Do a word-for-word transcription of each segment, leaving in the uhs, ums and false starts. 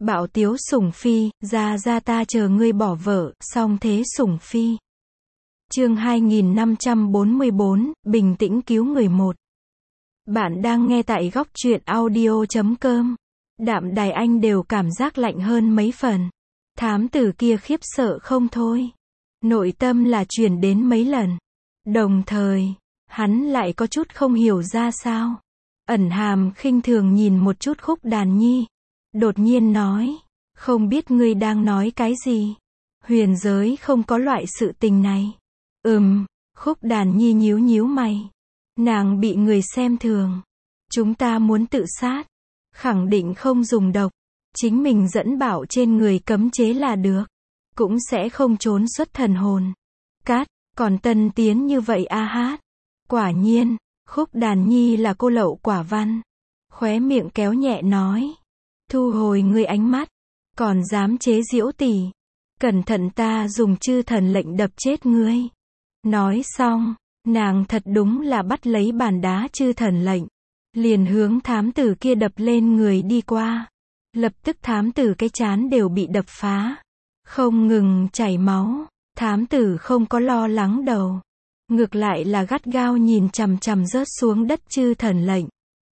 Bạo tiếu sủng phi, ra ra ta chờ ngươi bỏ vợ, song thế sủng phi. Chương hai nghìn năm trăm bốn mươi bốn, bình tĩnh cứu người một. Bạn đang nghe tại góc truyện audio chấm com. Đạm Đài Anh đều cảm giác lạnh hơn mấy phần. Thám tử kia khiếp sợ không thôi. Nội tâm là chuyển đến mấy lần. Đồng thời, hắn lại có chút không hiểu ra sao. Ẩn hàm khinh thường nhìn một chút Khúc Đàn Nhi. Đột nhiên nói, không biết ngươi đang nói cái gì. Huyền giới không có loại sự tình này. Ừm, Khúc Đàn Nhi nhíu nhíu mày. Nàng bị người xem thường. Chúng ta muốn tự sát. Khẳng định không dùng độc. Chính mình dẫn bảo trên người cấm chế là được. Cũng sẽ không trốn xuất thần hồn. Cát, còn tân tiến như vậy a hát. Quả nhiên, Khúc Đàn Nhi là cô lậu quả văn. Khóe miệng kéo nhẹ nói. Thu hồi ngươi ánh mắt. Còn dám chế giễu tỷ. Cẩn thận ta dùng chư thần lệnh đập chết ngươi. Nói xong, nàng thật đúng là bắt lấy bàn đá chư thần lệnh. Liền hướng thám tử kia đập lên người đi qua. Lập tức thám tử cái trán đều bị đập phá. Không ngừng chảy máu. Thám tử không có lo lắng đầu. Ngược lại là gắt gao nhìn chằm chằm rớt xuống đất chư thần lệnh.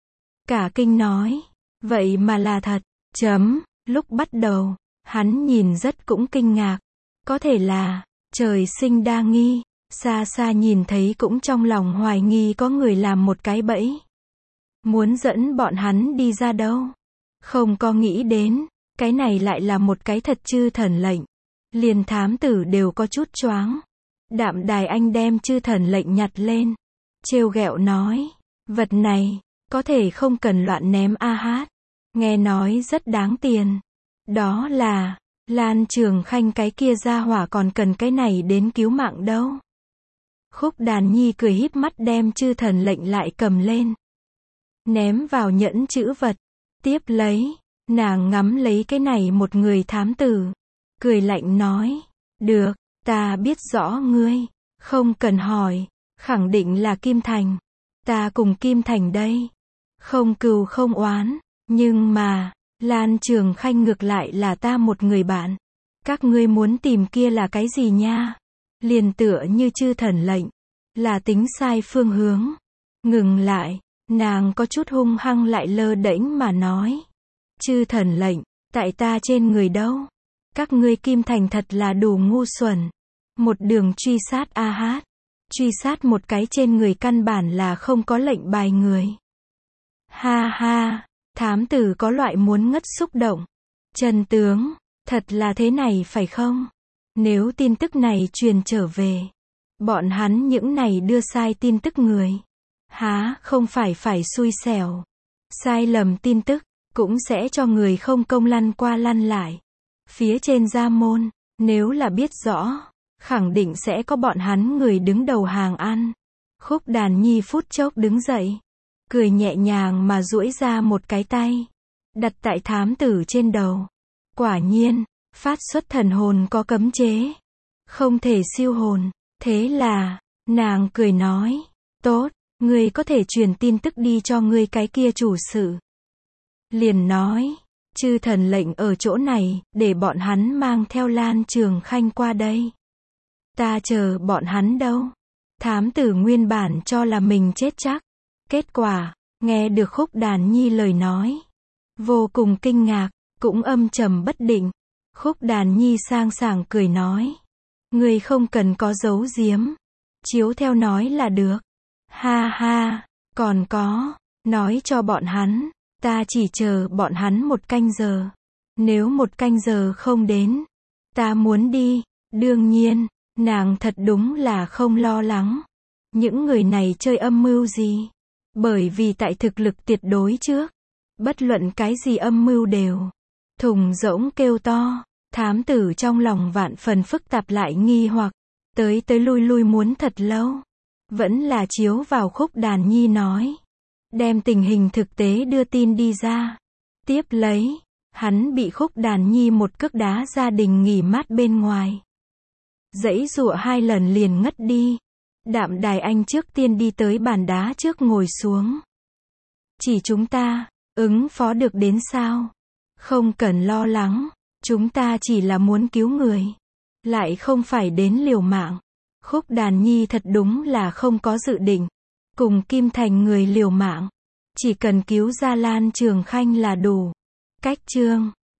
Cả kinh nói. Vậy mà là thật. Chấm. Lúc bắt đầu, hắn nhìn rất cũng kinh ngạc. Có thể là, trời sinh đa nghi. Xa xa nhìn thấy cũng trong lòng hoài nghi có người làm một cái bẫy. Muốn dẫn bọn hắn đi ra đâu. Không có nghĩ đến, cái này lại là một cái thật chư thần lệnh. Liền thám tử đều có chút choáng. Đạm Đài Anh đem chư thần lệnh nhặt lên. Trêu ghẹo nói, vật này, có thể không cần loạn ném a hát. Nghe nói rất đáng tiền. Đó là, Lan Trường Khanh cái kia ra hỏa còn cần cái này đến cứu mạng đâu. Khúc Đàn Nhi cười híp mắt đem chư thần lệnh lại cầm lên. Ném vào nhẫn chữ vật. Tiếp lấy, nàng ngắm lấy cái này một người thám tử. Cười lạnh nói, được, ta biết rõ ngươi, không cần hỏi, khẳng định là Kim Thành. Ta cùng Kim Thành đây. Không cừu không oán, nhưng mà, Lan Trường Khanh ngược lại là ta một người bạn. Các ngươi muốn tìm kia là cái gì nha? Liền tựa như chư thần lệnh, là tính sai phương hướng. Ngừng lại, nàng có chút hung hăng lại lơ đễnh mà nói. Chư thần lệnh, tại ta trên người đâu? Các ngươi Kim Thành thật là đủ ngu xuẩn. Một đường truy sát a hát. Truy sát một cái trên người căn bản là không có lệnh bài người. Ha ha, thám tử có loại muốn ngất xúc động. Trần tướng, thật là thế này phải không? Nếu tin tức này truyền trở về, bọn hắn những này đưa sai tin tức người. Há, không phải phải xui xẻo. Sai lầm tin tức, cũng sẽ cho người không công lăn qua lăn lại. Phía trên gia môn, nếu là biết rõ, khẳng định sẽ có bọn hắn người đứng đầu hàng ăn. Khúc Đàn Nhi phút chốc đứng dậy. Cười nhẹ nhàng mà duỗi ra một cái tay. Đặt tại thám tử trên đầu. Quả nhiên, phát xuất thần hồn có cấm chế. Không thể siêu hồn. Thế là, nàng cười nói. Tốt, ngươi có thể truyền tin tức đi cho ngươi cái kia chủ sự. Liền nói. Chư thần lệnh ở chỗ này, để bọn hắn mang theo Lan Trường Khanh qua đây. Ta chờ bọn hắn đâu. Thám tử nguyên bản cho là mình chết chắc. Kết quả, nghe được Khúc Đàn Nhi lời nói. Vô cùng kinh ngạc, cũng âm trầm bất định. Khúc Đàn Nhi sang sảng cười nói. Ngươi không cần có giấu giếm. Chiếu theo nói là được. Ha ha, còn có, nói cho bọn hắn. Ta chỉ chờ bọn hắn một canh giờ. Nếu một canh giờ không đến, ta muốn đi. Đương nhiên, nàng thật đúng là không lo lắng. Những người này chơi âm mưu gì? Bởi vì tại thực lực tuyệt đối trước, bất luận cái gì âm mưu đều thùng rỗng kêu to. Thám tử trong lòng vạn phần phức tạp lại nghi hoặc, tới tới lui lui muốn thật lâu. Vẫn là chiếu vào Khúc Đàn Nhi nói. Đem tình hình thực tế đưa tin đi ra. Tiếp lấy, hắn bị Khúc Đàn Nhi một cước đá gia đình nghỉ mát bên ngoài. Giãy giụa hai lần liền ngất đi. Đạm Đài Anh trước tiên đi tới bàn đá trước ngồi xuống. Chỉ chúng ta, ứng phó được đến sao? Không cần lo lắng, chúng ta chỉ là muốn cứu người, lại không phải đến liều mạng. Khúc Đàn Nhi thật đúng là không có dự định cùng Kim Thành người liều mạng, chỉ cần cứu ra Lan Trường Khanh là đủ. Cách chương